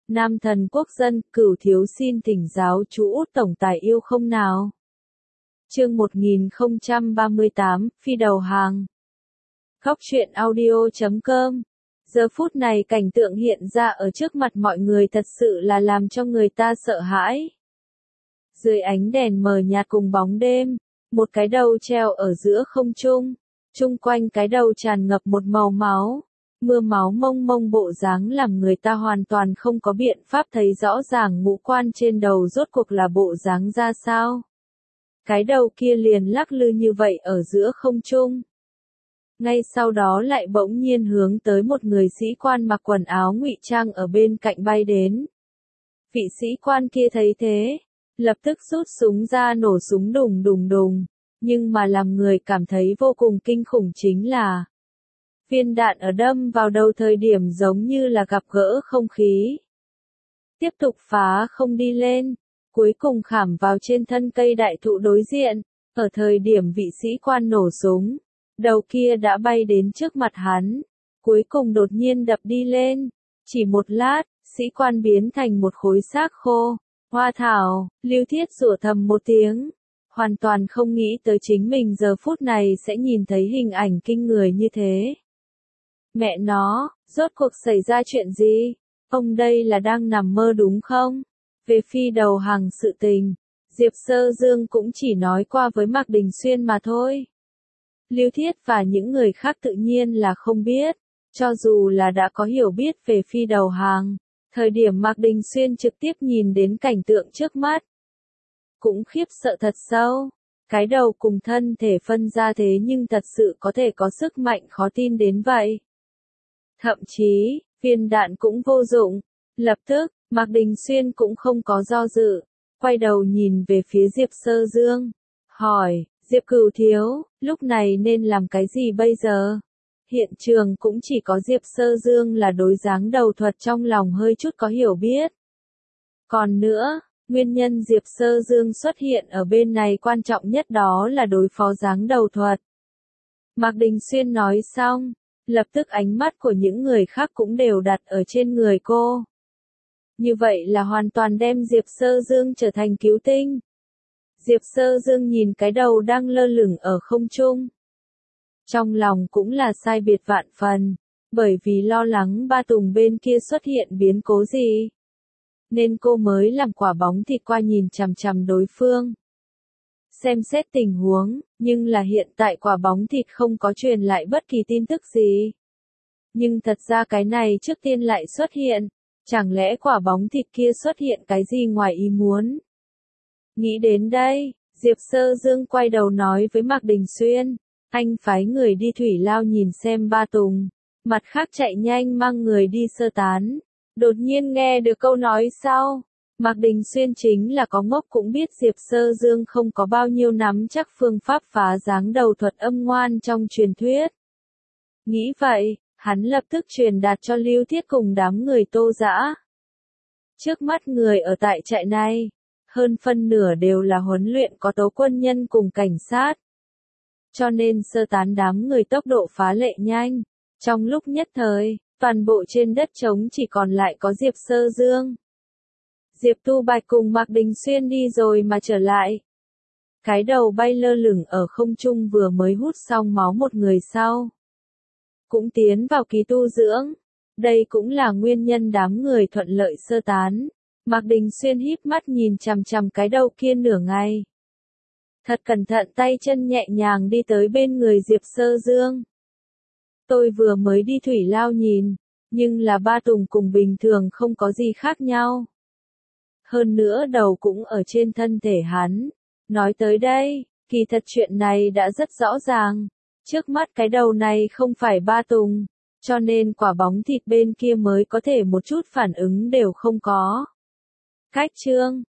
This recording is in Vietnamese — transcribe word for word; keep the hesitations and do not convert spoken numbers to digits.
Nam thần quốc dân, Cửu thiếu xin thỉnh giáo chú Út tổng tài yêu không nào. Chương một nghìn không trăm ba mươi tám, phi đầu hàng. Góc truyện audio chấm com. Giờ phút này cảnh tượng hiện ra ở trước mặt mọi người thật sự là làm cho người ta sợ hãi. Dưới ánh đèn mờ nhạt cùng bóng đêm, một cái đầu treo ở giữa không trung, chung quanh cái đầu tràn ngập một màu máu. Mưa máu mông mông bộ dáng làm người ta hoàn toàn không có biện pháp thấy rõ ràng ngũ quan trên đầu rốt cuộc là bộ dáng ra sao. Cái đầu kia liền lắc lư như vậy ở giữa không trung. Ngay sau đó lại bỗng nhiên hướng tới một người sĩ quan mặc quần áo ngụy trang ở bên cạnh bay đến. Vị sĩ quan kia thấy thế, lập tức rút súng ra nổ súng đùng đùng đùng, nhưng mà làm người cảm thấy vô cùng kinh khủng chính là viên đạn ở đâm vào đầu thời điểm giống như là gặp gỡ không khí. Tiếp tục phá không đi lên, cuối cùng khảm vào trên thân cây đại thụ đối diện, ở thời điểm vị sĩ quan nổ súng, đầu kia đã bay đến trước mặt hắn, cuối cùng đột nhiên đập đi lên, chỉ một lát, sĩ quan biến thành một khối xác khô. Hoa thảo, Lưu Thiết rủa thầm một tiếng, hoàn toàn không nghĩ tới chính mình giờ phút này sẽ nhìn thấy hình ảnh kinh người như thế. Mẹ nó, rốt cuộc xảy ra chuyện gì? Ông đây là đang nằm mơ đúng không? Về phi đầu hàng sự tình, Diệp Sơ Dương cũng chỉ nói qua với Mạc Đình Xuyên mà thôi. Lưu Thiết và những người khác tự nhiên là không biết, cho dù là đã có hiểu biết về phi đầu hàng, thời điểm Mạc Đình Xuyên trực tiếp nhìn đến cảnh tượng trước mắt, cũng khiếp sợ thật sâu. Cái đầu cùng thân thể phân ra thế nhưng thật sự có thể có sức mạnh khó tin đến vậy. Thậm chí, viên đạn cũng vô dụng. Lập tức, Mạc Đình Xuyên cũng không có do dự, quay đầu nhìn về phía Diệp Sơ Dương, hỏi, Diệp Cửu thiếu, lúc này nên làm cái gì bây giờ? Hiện trường cũng chỉ có Diệp Sơ Dương là đối dáng đầu thuật trong lòng hơi chút có hiểu biết. Còn nữa, nguyên nhân Diệp Sơ Dương xuất hiện ở bên này quan trọng nhất đó là đối phó dáng đầu thuật. Mạc Đình Xuyên nói xong, lập tức ánh mắt của những người khác cũng đều đặt ở trên người cô. Như vậy là hoàn toàn đem Diệp Sơ Dương trở thành cứu tinh. Diệp Sơ Dương nhìn cái đầu đang lơ lửng ở không trung. Trong lòng cũng là sai biệt vạn phần, bởi vì lo lắng Ba Tùng bên kia xuất hiện biến cố gì. Nên cô mới làm quả bóng thịt qua nhìn chằm chằm đối phương. Xem xét tình huống, nhưng là hiện tại quả bóng thịt không có truyền lại bất kỳ tin tức gì. Nhưng thật ra cái này trước tiên lại xuất hiện, chẳng lẽ quả bóng thịt kia xuất hiện cái gì ngoài ý muốn. Nghĩ đến đây, Diệp Sơ Dương quay đầu nói với Mạc Đình Xuyên, anh phái người đi thủy lao nhìn xem Ba Tùng, mặt khác chạy nhanh mang người đi sơ tán. Đột nhiên nghe được câu nói sau, Mạc Đình Xuyên chính là có ngốc cũng biết Diệp Sơ Dương không có bao nhiêu nắm chắc phương pháp phá dáng đầu thuật âm ngoan trong truyền thuyết. Nghĩ vậy, hắn lập tức truyền đạt cho Lưu Thiết cùng đám người Tô Dã. Trước mắt người ở tại trại này, hơn phân nửa đều là huấn luyện có tố quân nhân cùng cảnh sát. Cho nên sơ tán đám người tốc độ phá lệ nhanh. Trong lúc nhất thời, toàn bộ trên đất trống chỉ còn lại có Diệp Sơ Dương. Diệp Tu Bạch cùng Mạc Đình Xuyên đi rồi mà trở lại. Cái đầu bay lơ lửng ở không trung vừa mới hút xong máu một người sau. Cũng tiến vào kỳ tu dưỡng. Đây cũng là nguyên nhân đám người thuận lợi sơ tán. Mạc Đình Xuyên híp mắt nhìn chằm chằm cái đầu kia nửa ngày. Thật cẩn thận tay chân nhẹ nhàng đi tới bên người Diệp Sơ Dương. Tôi vừa mới đi thủy lao nhìn, nhưng là Ba Tùng cùng bình thường không có gì khác nhau. Hơn nữa đầu cũng ở trên thân thể hắn. Nói tới đây, kỳ thật chuyện này đã rất rõ ràng. Trước mắt cái đầu này không phải Ba Tùng, cho nên quả bóng thịt bên kia mới có thể một chút phản ứng đều không có. Cách chương